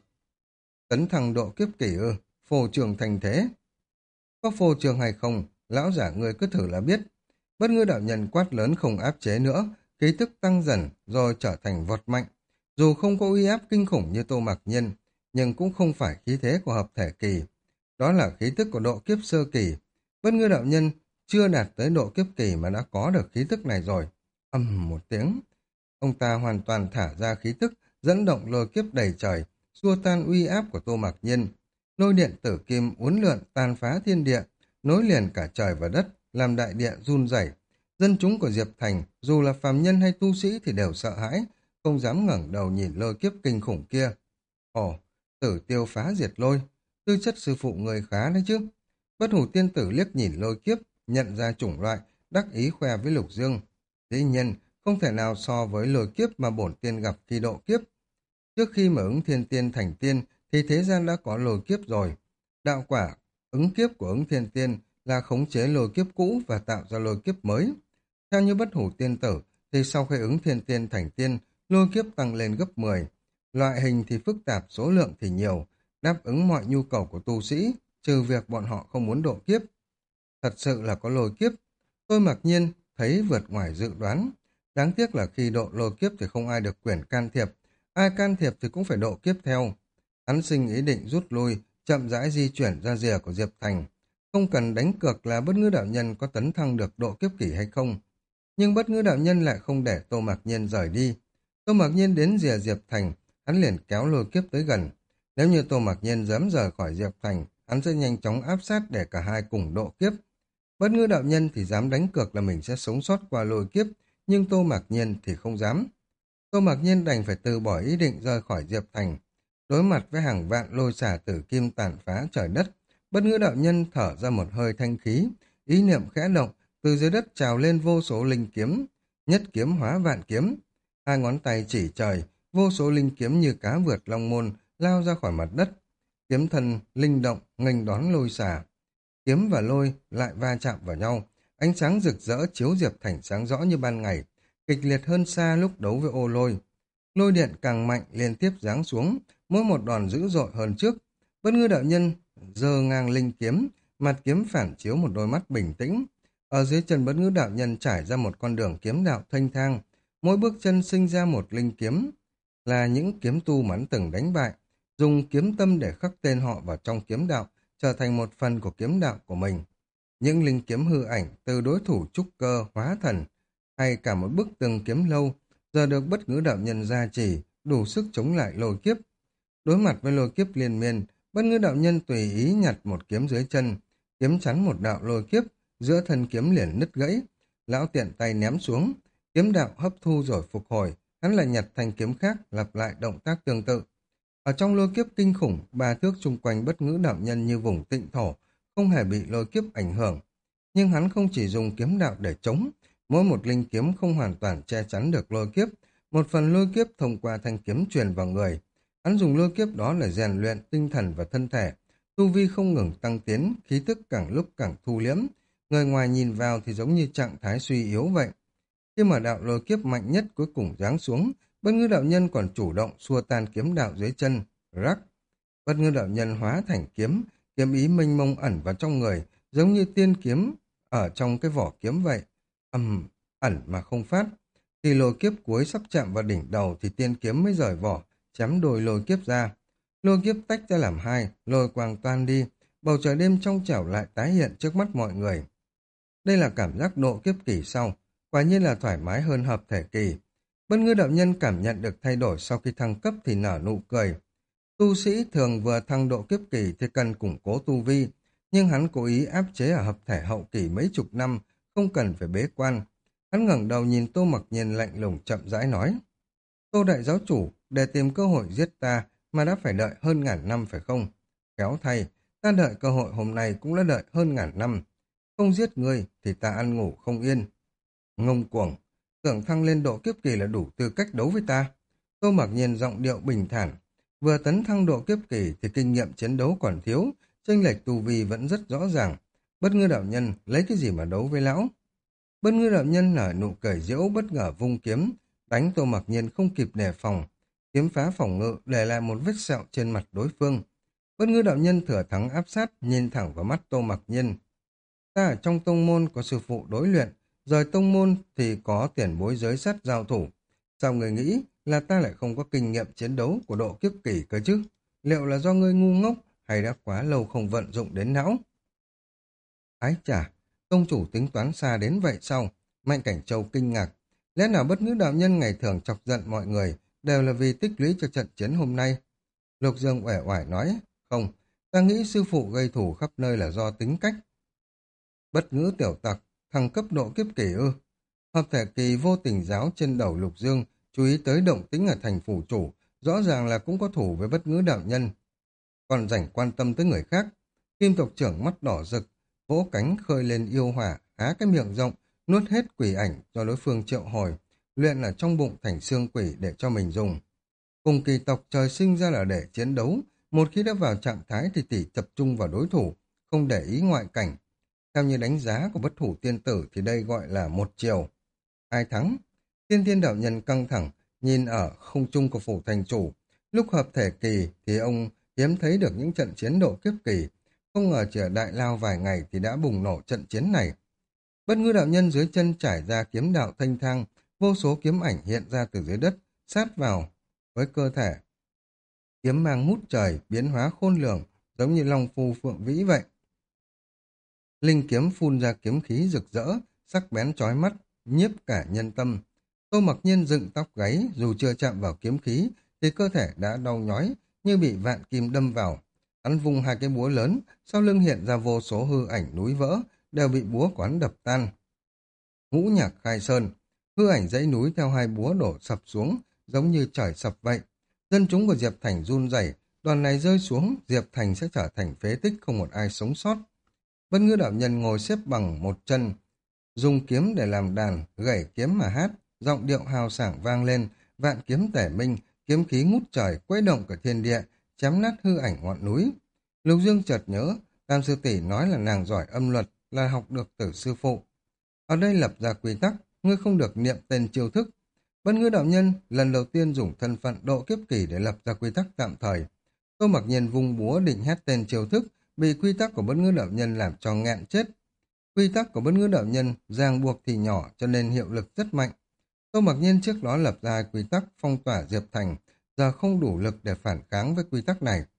Tấn thăng độ kiếp kỳ ư, phô trường thành thế. Có phô trường hay không, lão giả người cứ thử là biết. Bất ngư đạo nhân quát lớn không áp chế nữa, khí tức tăng dần rồi trở thành vọt mạnh. Dù không có uy áp kinh khủng như Tô Mạc Nhiên, nhưng cũng không phải khí thế của hợp thể kỳ. Đó là khí tức của độ kiếp sơ kỳ. Bất ngư đạo nhân chưa đạt tới độ kiếp kỳ mà đã có được khí tức này rồi. Ầm một tiếng, ông ta hoàn toàn thả ra khí tức, dẫn động lôi kiếp đầy trời, xua tan uy áp của Tô Mạc Nhiên. Lôi điện tử kim uốn lượn tàn phá thiên địa, nối liền cả trời và đất, làm đại địa run rẩy. Dân chúng của Diệp Thành, dù là phàm nhân hay tu sĩ thì đều sợ hãi, không dám ngẩng đầu nhìn lôi kiếp kinh khủng kia. Ồ, tử tiêu phá diệt lôi, tư chất sư phụ người khá đấy chứ. Bất hủ tiên tử liếc nhìn lôi kiếp, nhận ra chủng loại, đắc ý khoe với Lục Dương. Dĩ nhiên, không thể nào so với lôi kiếp mà bổn tiên gặp khi độ kiếp. Trước khi mà ứng thiên tiên thành tiên thì thế gian đã có lôi kiếp rồi. Đạo quả, ứng kiếp của ứng thiên tiên là khống chế lôi kiếp cũ và tạo ra lôi kiếp mới. Theo như bất hủ tiên tử thì sau khi ứng thiên tiên thành tiên, lôi kiếp tăng lên gấp 10. Loại hình thì phức tạp, số lượng thì nhiều, đáp ứng mọi nhu cầu của tu sĩ, trừ việc bọn họ không muốn độ kiếp. Thật sự là có lôi kiếp. Tôi mặc nhiên thấy vượt ngoài dự đoán. Đáng tiếc là khi độ lôi kiếp thì không ai được quyền can thiệp. Ai can thiệp thì cũng phải độ kiếp theo. Hắn sinh ý định rút lui, chậm rãi di chuyển ra rìa của Diệp Thành. Không cần đánh cược là bất ngữ đạo nhân có tấn thăng được độ kiếp kỷ hay không. Nhưng bất ngữ đạo nhân lại không để Tô Mạc Nhiên rời đi. Tô Mạc Nhiên đến rìa Diệp Thành, hắn liền kéo lôi kiếp tới gần. Nếu như Tô Mạc Nhiên dám rời khỏi Diệp Thành, hắn sẽ nhanh chóng áp sát để cả hai cùng độ kiếp. Bất ngữ đạo nhân thì dám đánh cược là mình sẽ sống sót qua lôi kiếp, nhưng Tô Mạc Nhiên thì không dám. Tô Mạc Nhiên đành phải từ bỏ ý định rời khỏi Diệp Thành. Đối mặt với hàng vạn lôi xả tử kim tàn phá trời đất, bất ngữ đạo nhân thở ra một hơi thanh khí, ý niệm khẽ động, từ dưới đất trào lên vô số linh kiếm, nhất kiếm hóa vạn kiếm. Hai ngón tay chỉ trời, vô số linh kiếm như cá vượt long môn lao ra khỏi mặt đất. Kiếm thần linh động nghênh đón lôi xả. Kiếm và lôi lại va chạm vào nhau, ánh sáng rực rỡ chiếu Diệp Thành sáng rõ như ban ngày, kịch liệt hơn xa lúc đấu với ô lôi. Lôi điện càng mạnh liên tiếp giáng xuống, mỗi một đòn dữ dội hơn trước. Bất ngư đạo nhân giơ ngang linh kiếm, mặt kiếm phản chiếu một đôi mắt bình tĩnh. Ở dưới chân bất ngư đạo nhân trải ra một con đường kiếm đạo thanh thang, mỗi bước chân sinh ra một linh kiếm, là những kiếm tu mà hắn từng đánh bại, dùng kiếm tâm để khắc tên họ vào trong kiếm đạo, trở thành một phần của kiếm đạo của mình. Những linh kiếm hư ảnh từ đối thủ trúc cơ hóa thần, hay cả một bức tường kiếm lâu, giờ được bất ngữ đạo nhân gia trì, đủ sức chống lại lôi kiếp. Đối mặt với lôi kiếp liên miên, bất ngữ đạo nhân tùy ý nhặt một kiếm dưới chân, kiếm chắn một đạo lôi kiếp, giữa thân kiếm liền nứt gãy. Lão tiện tay ném xuống, kiếm đạo hấp thu rồi phục hồi, hắn lại nhặt thanh kiếm khác, lặp lại động tác tương tự. Ở trong lôi kiếp kinh khủng, ba thước chung quanh bất ngữ đạo nhân như vùng tịnh thổ, không hề bị lôi kiếp ảnh hưởng. Nhưng hắn không chỉ dùng kiếm đạo để chống, mỗi một linh kiếm không hoàn toàn che chắn được lôi kiếp, một phần lôi kiếp thông qua thanh kiếm truyền vào người. Hắn dùng lôi kiếp đó để rèn luyện tinh thần và thân thể, tu vi không ngừng tăng tiến, khí tức càng lúc càng thu liễm. Người ngoài nhìn vào thì giống như trạng thái suy yếu vậy. Khi mà đạo lôi kiếp mạnh nhất cuối cùng giáng xuống, bất ngư đạo nhân còn chủ động xua tan kiếm đạo dưới chân. Rắc! Bất ngư đạo nhân hóa thành kiếm, kiếm ý mênh mông ẩn vào trong người, giống như tiên kiếm ở trong cái vỏ kiếm vậy. Ẩn mà không phát. Khi lôi kiếp cuối sắp chạm vào đỉnh đầu thì tiên kiếm mới rời vỏ, chém đôi lôi kiếp ra. Lôi kiếp tách ra làm hai, lôi quang toan đi, bầu trời đêm trong trẻo lại tái hiện trước mắt mọi người. Đây là cảm giác độ kiếp kỳ sau, quả nhiên là thoải mái hơn hợp thể kỳ. Bất ngư đạo nhân cảm nhận được thay đổi sau khi thăng cấp thì nở nụ cười. Tu sĩ thường vừa thăng độ kiếp kỳ thì cần củng cố tu vi, nhưng hắn cố ý áp chế ở hợp thể hậu kỳ mấy chục năm, không cần phải bế quan. Hắn ngẩng đầu nhìn Tô Mặc Nhiên lạnh lùng chậm rãi nói. Tô đại giáo chủ, để tìm cơ hội giết ta mà đã phải đợi hơn ngàn năm phải không? Khéo thay, ta đợi cơ hội hôm nay cũng đã đợi hơn ngàn năm. Không giết ngươi thì ta ăn ngủ không yên. Ngông cuồng, tưởng thăng lên độ kiếp kỳ là đủ tư cách đấu với ta. Tô Mặc Nhiên giọng điệu bình thản. Vừa tấn thăng độ kiếp kỳ thì kinh nghiệm chiến đấu còn thiếu, chênh lệch tu vi vẫn rất rõ ràng. Bất ngư đạo nhân lấy cái gì mà đấu với lão? Bất ngư đạo nhân nở nụ cười giễu bất ngờ vung kiếm, Đánh Tô Mặc Nhiên không kịp đề phòng, kiếm phá phòng ngự để lại một vết sẹo trên mặt đối phương. Bất ngữ đạo nhân thừa thắng áp sát, nhìn thẳng vào mắt Tô Mặc Nhiên. Ta ở trong tông môn có sư phụ đối luyện, rời tông môn thì có tiền bối giới sắt giao thủ. Sao người nghĩ là ta lại không có kinh nghiệm chiến đấu của độ kiếp kỳ cơ chứ? Liệu là do ngươi ngu ngốc hay đã quá lâu không vận dụng đến não? Ái chà, tông chủ tính toán xa đến vậy sao? Mạnh Cảnh Châu kinh ngạc. Lẽ nào bất ngữ đạo nhân ngày thường chọc giận mọi người đều là vì tích lũy cho trận chiến hôm nay? Lục Dương uể oải nói, không, ta nghĩ sư phụ gây thủ khắp nơi là do tính cách. Bất ngữ tiểu tặc, thằng cấp độ kiếp kỳ ư. Hợp thể kỳ vô tình giáo trên đầu Lục Dương, chú ý tới động tĩnh ở thành phủ chủ, rõ ràng là cũng có thủ với bất ngữ đạo nhân. Còn rảnh quan tâm tới người khác, Kim tộc trưởng mắt đỏ rực, vỗ cánh khơi lên yêu hỏa, há cái miệng rộng, nuốt hết quỷ ảnh do đối phương triệu hồi, luyện ở trong bụng thành xương quỷ để cho mình dùng. Cùng kỳ tộc trời sinh ra là để chiến đấu, một khi đã vào trạng thái thì chỉ tập trung vào đối thủ, không để ý ngoại cảnh. Theo như đánh giá của bất thủ tiên tử thì đây gọi là một chiều. Ai thắng? Tiên thiên đạo nhân căng thẳng, nhìn ở không trung của phủ thành chủ. Lúc hợp thể kỳ thì ông hiếm thấy được những trận chiến độ kiếp kỳ. Không ngờ chỉ ở Đại Lao vài ngày thì đã bùng nổ trận chiến này. Bất ngư đạo nhân dưới chân trải ra kiếm đạo thanh thang, vô số kiếm ảnh hiện ra từ dưới đất, sát vào với cơ thể. Kiếm mang ngút trời, biến hóa khôn lường, giống như long phu phượng vĩ vậy. Linh kiếm phun ra kiếm khí rực rỡ, sắc bén chói mắt, nhiếp cả nhân tâm. Tô Mặc Nhiên dựng tóc gáy, dù chưa chạm vào kiếm khí, thì cơ thể đã đau nhói, như bị vạn kim đâm vào. Hắn vung hai cái búa lớn, sau lưng hiện ra vô số hư ảnh núi vỡ, đều bị búa quán đập tan. Ngũ nhạc khai sơn, hư ảnh dãy núi theo hai búa đổ sập xuống, giống như trời sập vậy. Dân chúng của Diệp Thành run rẩy, đoàn này rơi xuống, Diệp Thành sẽ trở thành phế tích, không một ai sống sót. Bất ngư đạo nhân ngồi xếp bằng một chân, dùng kiếm để làm đàn, gảy kiếm mà hát, giọng điệu hào sảng vang lên, vạn kiếm tể minh, kiếm khí ngút trời, quấy động cả thiên địa, chém nát hư ảnh ngọn núi. Lục Dương chợt nhớ, Tam sư tỷ nói là nàng giỏi âm luật, là học được từ sư phụ. Ở đây lập ra quy tắc, ngươi không được niệm tên chiêu thức. Bất ngư đạo nhân lần đầu tiên dùng thân phận độ kiếp kỳ để lập ra quy tắc tạm thời. Tô Mặc Nhiên vung búa định hét tên chiêu thức, bị quy tắc của bất ngư đạo nhân làm cho nghẹn chết. Quy tắc của bất ngữ đạo nhân ràng buộc thì nhỏ cho nên hiệu lực rất mạnh. Tô Mặc Nhiên trước đó lập ra quy tắc phong tỏa Diệp Thành, giờ không đủ lực để phản kháng với quy tắc này.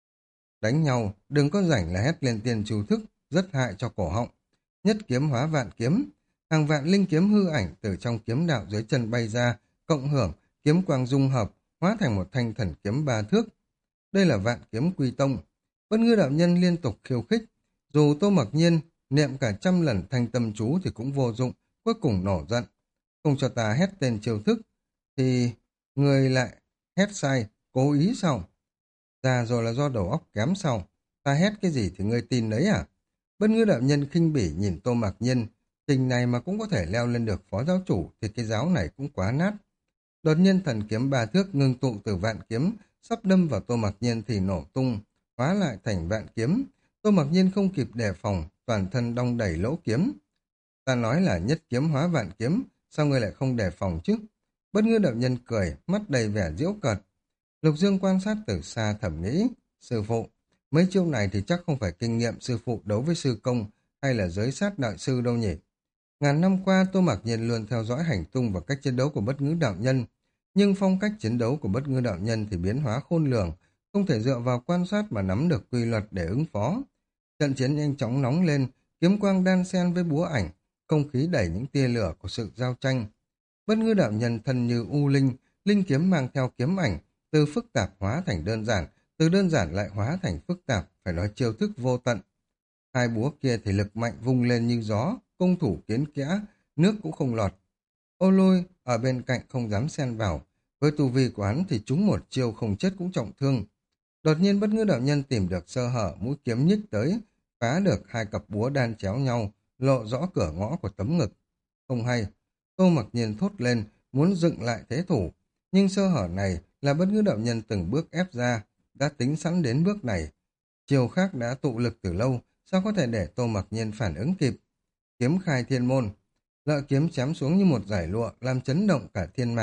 Đánh nhau, đừng có rảnh là hét lên tiền chú thức, rất hại cho cổ họng. Nhất kiếm hóa vạn kiếm, hàng vạn linh kiếm hư ảnh từ trong kiếm đạo dưới chân bay ra, cộng hưởng, kiếm quang dung hợp, hóa thành một thanh thần kiếm ba thước. Đây là vạn kiếm quy tông. Bất ngư đạo nhân liên tục khiêu khích, dù Tô Mặc Nhiên niệm cả trăm lần thanh tâm chú thì cũng vô dụng, cuối cùng nổ giận. Không cho ta hét tên chiêu thức, thì người lại hét sai, cố ý sao? Già rồi là do đầu óc kém sao? Ta hét cái gì thì ngươi tin đấy à? Bất ngư đạo nhân khinh bỉ nhìn Tô Mặc Nhiên, trình này mà cũng có thể leo lên được phó giáo chủ thì cái giáo này cũng quá nát. Đột nhiên thần kiếm ba thước ngưng tụ từ vạn kiếm, sắp đâm vào Tô Mặc Nhiên thì nổ tung, hóa lại thành vạn kiếm. Tô Mặc Nhiên không kịp đề phòng, toàn thân đong đẩy lỗ kiếm. Ta nói là nhất kiếm hóa vạn kiếm, sao ngươi lại không đề phòng chứ? Bất ngư đạo nhân cười, mắt đầy vẻ giễu cợt. Lục Dương quan sát từ xa thầm nghĩ, sư phụ, mấy chiêu này thì chắc không phải kinh nghiệm sư phụ đấu với sư công hay là giới sát đại sư đâu nhỉ? Ngàn năm qua Tô Mặc Nhiên luôn theo dõi hành tung và cách chiến đấu của bất ngữ đạo nhân, nhưng phong cách chiến đấu của bất ngữ đạo nhân thì biến hóa khôn lường, không thể dựa vào quan sát mà nắm được quy luật để ứng phó. Trận chiến nhanh chóng nóng lên, kiếm quang đan xen với búa ảnh, không khí đẩy những tia lửa của sự giao tranh. Bất ngư đạo nhân thân như u linh, linh kiếm mang theo kiếm ảnh, từ phức tạp hóa thành đơn giản, từ đơn giản lại hóa thành phức tạp, phải nói chiêu thức vô tận. Hai búa kia thì lực mạnh vung lên như gió, công thủ kiến kẽ, nước cũng không lọt. Ô Lôi ở bên cạnh không dám xen vào, với tu vi của hắn thì chúng một chiêu không chết cũng trọng thương. Đột nhiên bất ngữ đạo nhân tìm được sơ hở, mũi kiếm nhích tới, phá được hai cặp búa đan chéo nhau, lộ rõ cửa ngõ của tấm ngực. Không hay, Tô Mặc Nhiên thốt lên, muốn dựng lại thế thủ, nhưng sơ hở này là bất ngữ đạo nhân từng bước ép ra, đã tính sẵn đến bước này. Chiều khác đã tụ lực từ lâu, sao có thể để Tô Mặc Nhiên phản ứng kịp? Kiếm khai thiên môn, lợi kiếm chém xuống như một dải lụa, làm chấn động cả thiên mạch,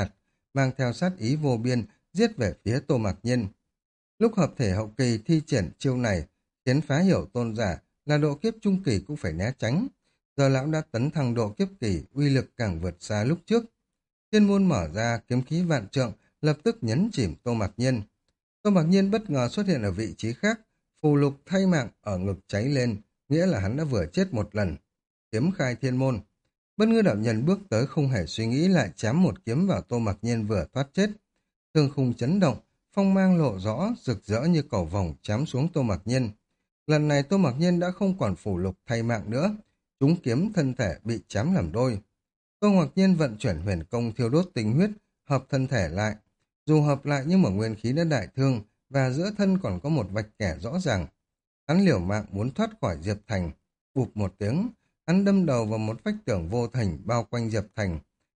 mang theo sát ý vô biên, giết về phía Tô Mạc Nhiên. Lúc hợp thể hậu kỳ thi triển chiêu này, khiến phá hiểu tôn giả là độ kiếp trung kỳ cũng phải né tránh. Giờ lão đã tấn thăng độ kiếp kỳ, uy lực càng vượt xa lúc trước. Thiên môn mở ra, kiếm khí vạn trượng, lập tức nhấn chìm Tô Mạc Nhiên. Tô Mạc Nhiên bất ngờ xuất hiện ở vị trí khác, phù lục thay mạng ở ngực cháy lên, nghĩa là hắn đã vừa chết một lần. Kiếm khai thiên môn. Bất ngư đạo nhân bước tới không hề suy nghĩ lại chém một kiếm vào Tô Mạc Nhiên vừa thoát chết. Thương khung chấn động, phong mang lộ rõ, rực rỡ như cầu vồng chém xuống Tô Mạc Nhiên. Lần này Tô Mạc Nhiên đã không còn phù lục thay mạng nữa, chúng kiếm thân thể bị chém làm đôi. Tô Mạc Nhiên vận chuyển huyền công thiêu đốt tinh huyết, hợp thân thể lại. Dù hợp lại nhưng mà nguyên khí đã đại thương và giữa thân còn có một vạch kẻ rõ ràng. Hắn liều mạng muốn thoát khỏi Diệp Thành. Bụp một tiếng, hắn đâm đầu vào một vách tường vô thành bao quanh Diệp Thành.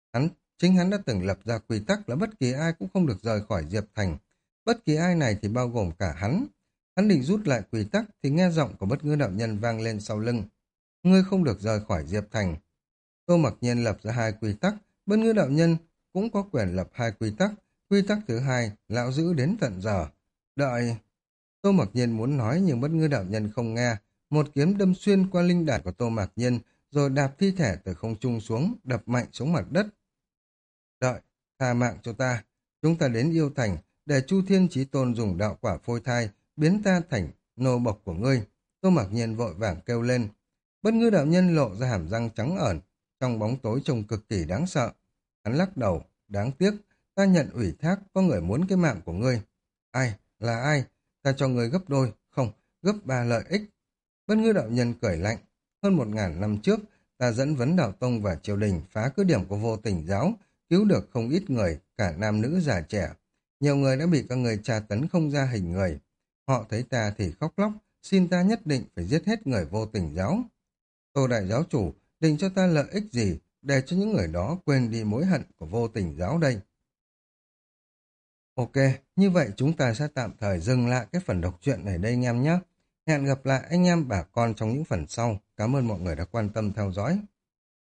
Chính hắn đã từng lập ra quy tắc là bất kỳ ai cũng không được rời khỏi Diệp Thành. Bất kỳ ai này thì bao gồm cả hắn. Hắn định rút lại quy tắc thì nghe giọng của bất ngư đạo nhân vang lên sau lưng. Ngươi không được rời khỏi Diệp Thành. Tô Mặc Nhiên lập ra hai quy tắc, bất ngư đạo nhân cũng có quyền lập hai quy tắc. Quy tắc thứ hai, lão giữ đến tận giờ. Đợi. Tô Mặc Nhiên muốn nói nhưng bất ngư đạo nhân không nghe. Một kiếm đâm xuyên qua linh đài của Tô Mặc Nhiên, rồi đạp thi thể từ không trung xuống, đập mạnh xuống mặt đất. Đợi, tha mạng cho ta. Chúng ta đến yêu thành, để Chu Thiên Chí Tôn dùng đạo quả phôi thai, biến ta thành nô bộc của ngươi. Tô Mặc Nhiên vội vàng kêu lên. Bất ngư đạo nhân lộ ra hàm răng trắng ẩn, trong bóng tối trông cực kỳ đáng sợ. Hắn lắc đầu, đáng tiếc, ta nhận ủy thác, có người muốn cái mạng của ngươi. Ai, là ai? Ta cho ngươi gấp đôi, không, gấp 3 lợi ích. Bất ngư đạo nhân cười lạnh. Hơn 1000 năm trước, ta dẫn vấn đạo tông và triều đình phá cứ điểm của vô tình giáo, cứu được không ít người, cả nam nữ già trẻ. Nhiều người đã bị các người tra tấn không ra hình người. Họ thấy ta thì khóc lóc, xin ta nhất định phải giết hết người vô tình giáo. Tô đại giáo chủ định cho ta lợi ích gì để cho những người đó quên đi mối hận của vô tình giáo đây. Ok, như vậy chúng ta sẽ tạm thời dừng lại cái phần đọc truyện này đây anh em nhé. Hẹn gặp lại anh em bà con trong những phần sau. Cảm ơn mọi người đã quan tâm theo dõi.